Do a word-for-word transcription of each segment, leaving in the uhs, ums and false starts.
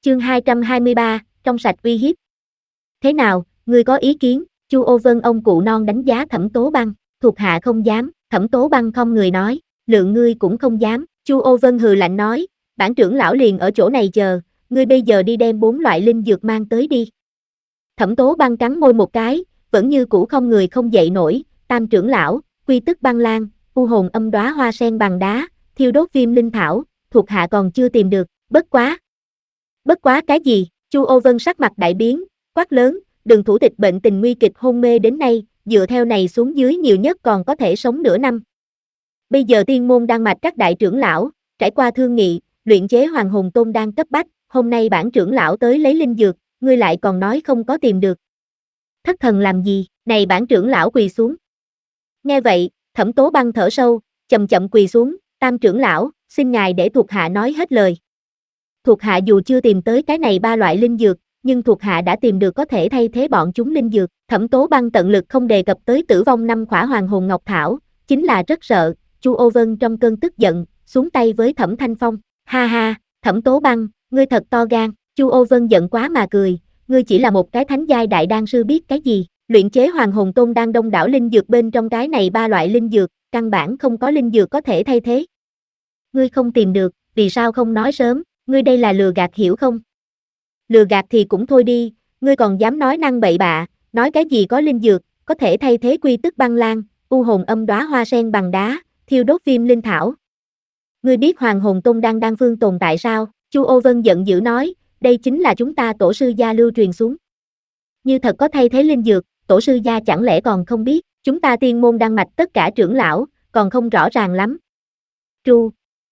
Chương hai trăm hai mươi ba, trong sạch uy hiếp. Thế nào, ngươi có ý kiến? Chu Ô Vân ông cụ non đánh giá Thẩm Tố Băng, thuộc hạ không dám. Thẩm Tố Băng không người nói, lượng ngươi cũng không dám. Chu Ô Vân hừ lạnh nói, bản trưởng lão liền ở chỗ này chờ, ngươi bây giờ đi đem bốn loại linh dược mang tới đi. Thẩm Tố Băng cắn môi một cái, vẫn như cũ không người không dậy nổi. Tam trưởng lão, quy tức băng lan, u hồn âm đóa hoa sen bằng đá, thiêu đốt viêm linh thảo, thuộc hạ còn chưa tìm được. Bất quá. Bất quá cái gì? Chu Ô Vân sắc mặt đại biến, quát lớn, Đường thủ tịch bệnh tình nguy kịch hôn mê đến nay, dựa theo này xuống dưới nhiều nhất còn có thể sống nửa năm. Bây giờ tiên môn đan mạch các đại trưởng lão, trải qua thương nghị, luyện chế hoàng hồn tôn đan cấp bách, hôm nay bản trưởng lão tới lấy linh dược, ngươi lại còn nói không có tìm được. Thất thần làm gì, này bản trưởng lão quỳ xuống. Nghe vậy, Thẩm Tố Băng thở sâu, chậm chậm quỳ xuống, tam trưởng lão, xin ngài để thuộc hạ nói hết lời. Thuộc hạ dù chưa tìm tới cái này ba loại linh dược, nhưng thuộc hạ đã tìm được có thể thay thế bọn chúng linh dược. Thẩm Tố Băng tận lực không đề cập tới tử vong năm khỏa hoàng hồn ngọc thảo, chính là rất sợ. Chu Ô Vân trong cơn tức giận, xuống tay với Thẩm Thanh Phong. Ha ha, Thẩm Tố Băng, ngươi thật to gan. Chu Ô Vân giận quá mà cười, ngươi chỉ là một cái thánh giai đại đan sư biết cái gì? Luyện chế hoàng hồn tôn đan đông đảo linh dược bên trong cái này ba loại linh dược, căn bản không có linh dược có thể thay thế. Ngươi không tìm được, vì sao không nói sớm? Ngươi đây là lừa gạt hiểu không? Lừa gạt thì cũng thôi đi, ngươi còn dám nói năng bậy bạ, nói cái gì có linh dược, có thể thay thế quy tức băng lan, u hồn âm đóa hoa sen bằng đá, thiêu đốt viêm linh thảo. Ngươi biết hoàng hồn tôn đan đan phương tồn tại sao? Chu Ô Vân giận dữ nói, đây chính là chúng ta tổ sư gia lưu truyền xuống. Như thật có thay thế linh dược, tổ sư gia chẳng lẽ còn không biết, chúng ta tiên môn đan mạch tất cả trưởng lão, còn không rõ ràng lắm. Tru.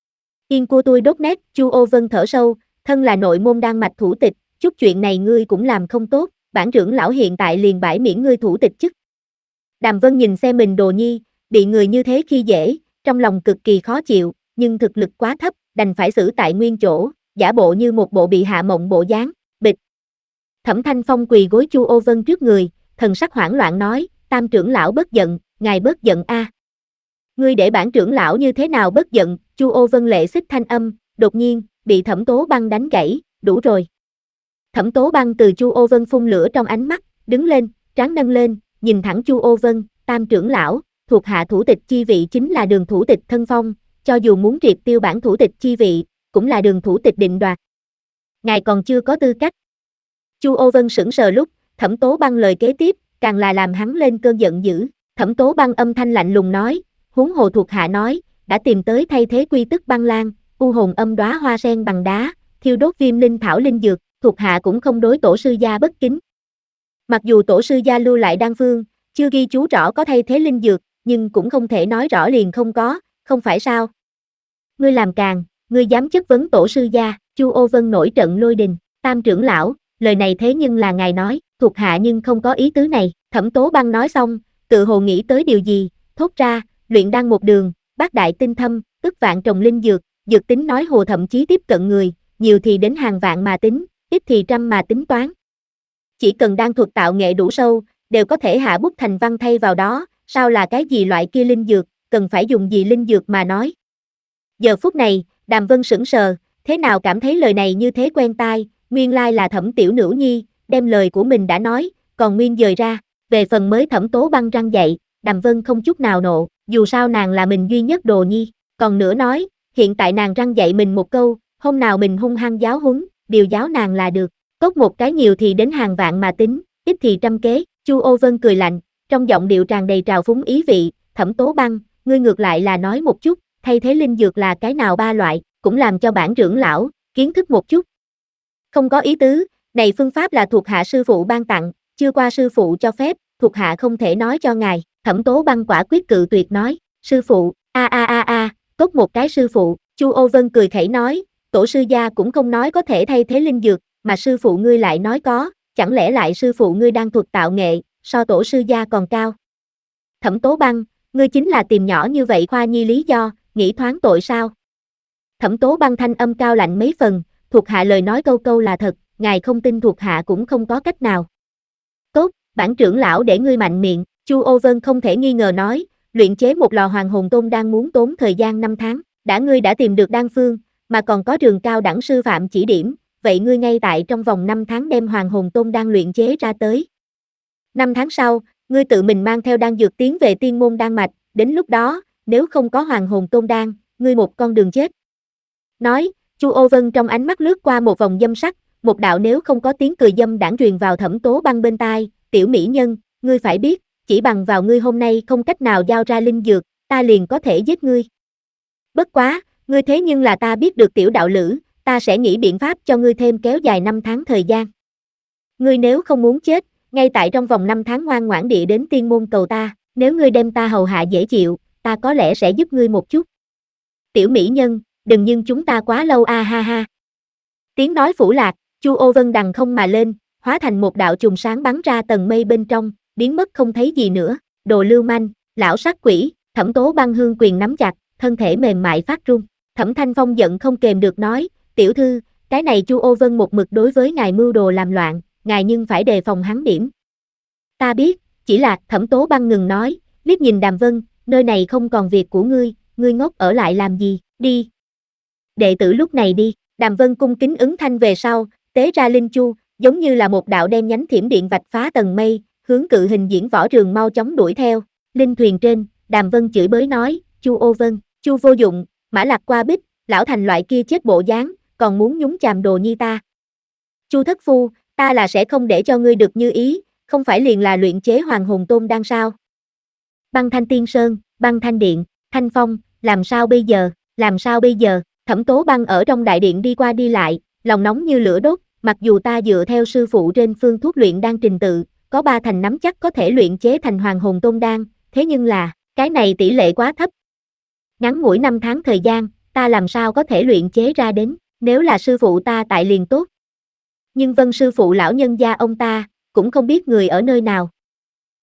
Yên của tôi đốt nét, Chu Ô Vân thở sâu, thân là nội môn đan mạch thủ tịch, chút chuyện này ngươi cũng làm không tốt, bản trưởng lão hiện tại liền bãi miễn ngươi thủ tịch chức. Đàm Vân nhìn xem mình đồ nhi, bị người như thế khi dễ, trong lòng cực kỳ khó chịu, nhưng thực lực quá thấp, đành phải xử tại nguyên chỗ, giả bộ như một bộ bị hạ mộng bộ dáng. Bịch. Thẩm Thanh Phong quỳ gối Chu Ô Vân trước người, thần sắc hoảng loạn nói, tam trưởng lão bớt giận, ngài bớt giận a. À. Ngươi để bản trưởng lão như thế nào bớt giận? Chu Ô Vân lệ xích thanh âm, đột nhiên, bị Thẩm Tố Băng đánh gãy, đủ rồi. Thẩm Tố Băng từ Chu Ô Vân phun lửa trong ánh mắt, đứng lên, trán nâng lên, nhìn thẳng Chu Ô Vân, tam trưởng lão, thuộc hạ thủ tịch chi vị chính là Đường thủ tịch thân phong, cho dù muốn triệt tiêu bản thủ tịch chi vị, cũng là Đường thủ tịch định đoạt. Ngài còn chưa có tư cách. Chu Ô Vân sững sờ lúc, Thẩm Tố Băng lời kế tiếp, càng là làm hắn lên cơn giận dữ. Thẩm Tố Băng âm thanh lạnh lùng nói, huống hồ thuộc hạ nói, đã tìm tới thay thế quy tức băng lan, u hồn âm đóa hoa sen bằng đá, thiêu đốt viêm linh thảo linh dược, thuộc hạ cũng không đối tổ sư gia bất kính. Mặc dù tổ sư gia lưu lại đan phương, chưa ghi chú rõ có thay thế linh dược, nhưng cũng không thể nói rõ liền không có, không phải sao? Ngươi làm càn, ngươi dám chất vấn tổ sư gia? Chu Ô Vân nổi trận lôi đình, tam trưởng lão, lời này thế nhưng là ngài nói, thuộc hạ nhưng không có ý tứ này. Thẩm Tố Băng nói xong, tự hồ nghĩ tới điều gì, thốt ra, luyện đan một đường, bát đại tinh thâm, ức vạn trồng linh dược, dược tính nói hồ thậm chí tiếp cận người, nhiều thì đến hàng vạn mà tính, ít thì trăm mà tính toán. Chỉ cần đan thuật tạo nghệ đủ sâu, đều có thể hạ bút thành văn thay vào đó, sao là cái gì loại kia linh dược, cần phải dùng gì linh dược mà nói. Giờ phút này, Đàm Vân sững sờ, thế nào cảm thấy lời này như thế quen tai, nguyên lai là Thẩm tiểu nữ nhi, đem lời của mình đã nói, còn nguyên dời ra, về phần mới Thẩm Tố Băng răng dậy, Đàm Vân không chút nào nộ, dù sao nàng là mình duy nhất đồ nhi, còn nữa nói, hiện tại nàng răng dậy mình một câu, hôm nào mình hung hăng giáo huấn, điều giáo nàng là được, tốt một cái nhiều thì đến hàng vạn mà tính, ít thì trăm kế. Chu Ô Vân cười lạnh, trong giọng điệu tràn đầy trào phúng ý vị, Thẩm Tố Băng, ngươi ngược lại là nói một chút, thay thế linh dược là cái nào ba loại, cũng làm cho bản trưởng lão kiến thức một chút. Không có ý tứ, này phương pháp là thuộc hạ sư phụ ban tặng, chưa qua sư phụ cho phép, thuộc hạ không thể nói cho ngài. Thẩm Tố Băng quả quyết cự tuyệt nói, sư phụ, a a a a, tốt một cái sư phụ. Chu Ô Vân cười khẩy nói, tổ sư gia cũng không nói có thể thay thế linh dược, mà sư phụ ngươi lại nói có, chẳng lẽ lại sư phụ ngươi đang thuật tạo nghệ, so tổ sư gia còn cao. Thẩm Tố Băng, ngươi chính là tìm nhỏ như vậy khoa nhi lý do, nghĩ thoáng tội sao? Thẩm Tố Băng thanh âm cao lạnh mấy phần, thuộc hạ lời nói câu câu là thật, ngài không tin thuộc hạ cũng không có cách nào. Tốt, bản trưởng lão để ngươi mạnh miệng. Chu Ô Vân không thể nghi ngờ nói, luyện chế một lò hoàng hồn tôn đang muốn tốn thời gian năm tháng, đã ngươi đã tìm được đan phương, mà còn có trường cao đẳng sư phạm chỉ điểm, vậy ngươi ngay tại trong vòng năm tháng đem hoàng hồn tôn đan luyện chế ra tới. Năm tháng sau, ngươi tự mình mang theo đan dược tiến về tiên môn đan mạch, đến lúc đó, nếu không có hoàng hồn tôn đan, ngươi một con đường chết. Nói, Chu Ô Vân trong ánh mắt lướt qua một vòng dâm sắc, một đạo nếu không có tiếng cười dâm đãng truyền vào Thẩm Tố Băng bên tai, tiểu mỹ nhân, ngươi phải biết, chỉ bằng vào ngươi hôm nay không cách nào giao ra linh dược, ta liền có thể giết ngươi. Bất quá, ngươi thế nhưng là ta biết được tiểu đạo lữ, ta sẽ nghĩ biện pháp cho ngươi thêm kéo dài năm tháng thời gian. Ngươi nếu không muốn chết, ngay tại trong vòng năm tháng ngoan ngoãn địa đến tiên môn cầu ta, nếu ngươi đem ta hầu hạ dễ chịu, ta có lẽ sẽ giúp ngươi một chút. Tiểu mỹ nhân, đừng nhưng chúng ta quá lâu a ha ha. Tiếng nói phủ lạc, Chu Ô Vân đằng không mà lên, hóa thành một đạo chùm sáng bắn ra tầng mây bên trong, biến mất không thấy gì nữa. Đồ lưu manh, lão sát quỷ, Thẩm Tố Băng hương quyền nắm chặt, thân thể mềm mại phát run. Thẩm Thanh Phong giận không kềm được nói, tiểu thư, cái này Chu Ô Vân một mực đối với ngài mưu đồ làm loạn, ngài nhưng phải đề phòng hắn điểm. Ta biết, chỉ là, Thẩm Tố Băng ngừng nói, liếc nhìn Đàm Vân, nơi này không còn việc của ngươi, ngươi ngốc ở lại làm gì, đi. Đệ tử lúc này đi, Đàm Vân cung kính ứng thanh về sau, tế ra linh chu, giống như là một đạo đen nhánh thiểm điện vạch phá tầng mây, hướng cự hình diễn võ trường mau chóng đuổi theo. Linh thuyền trên, Đàm Vân chửi bới nói, Chu Ô Vân, Chu vô dụng, mã lạc qua bích, lão thành loại kia chết bộ dáng, còn muốn nhúng chàm đồ nhi ta. Chu thất phu, ta là sẽ không để cho ngươi được như ý, không phải liền là luyện chế hoàng hồn tôn đan sao. Băng Thanh Tiên Sơn, Băng Thanh Điện, Thanh Phong, làm sao bây giờ, làm sao bây giờ, Thẩm Tố Băng ở trong đại điện đi qua đi lại, lòng nóng như lửa đốt, mặc dù ta dựa theo sư phụ trên phương thuốc luyện đan trình tự, có ba thành nắm chắc có thể luyện chế thành hoàng hồn tôn đan, thế nhưng là, cái này tỷ lệ quá thấp. Ngắn ngủi năm tháng thời gian, ta làm sao có thể luyện chế ra đến, nếu là sư phụ ta tại liền tốt. Nhưng Vân sư phụ lão nhân gia ông ta, cũng không biết người ở nơi nào,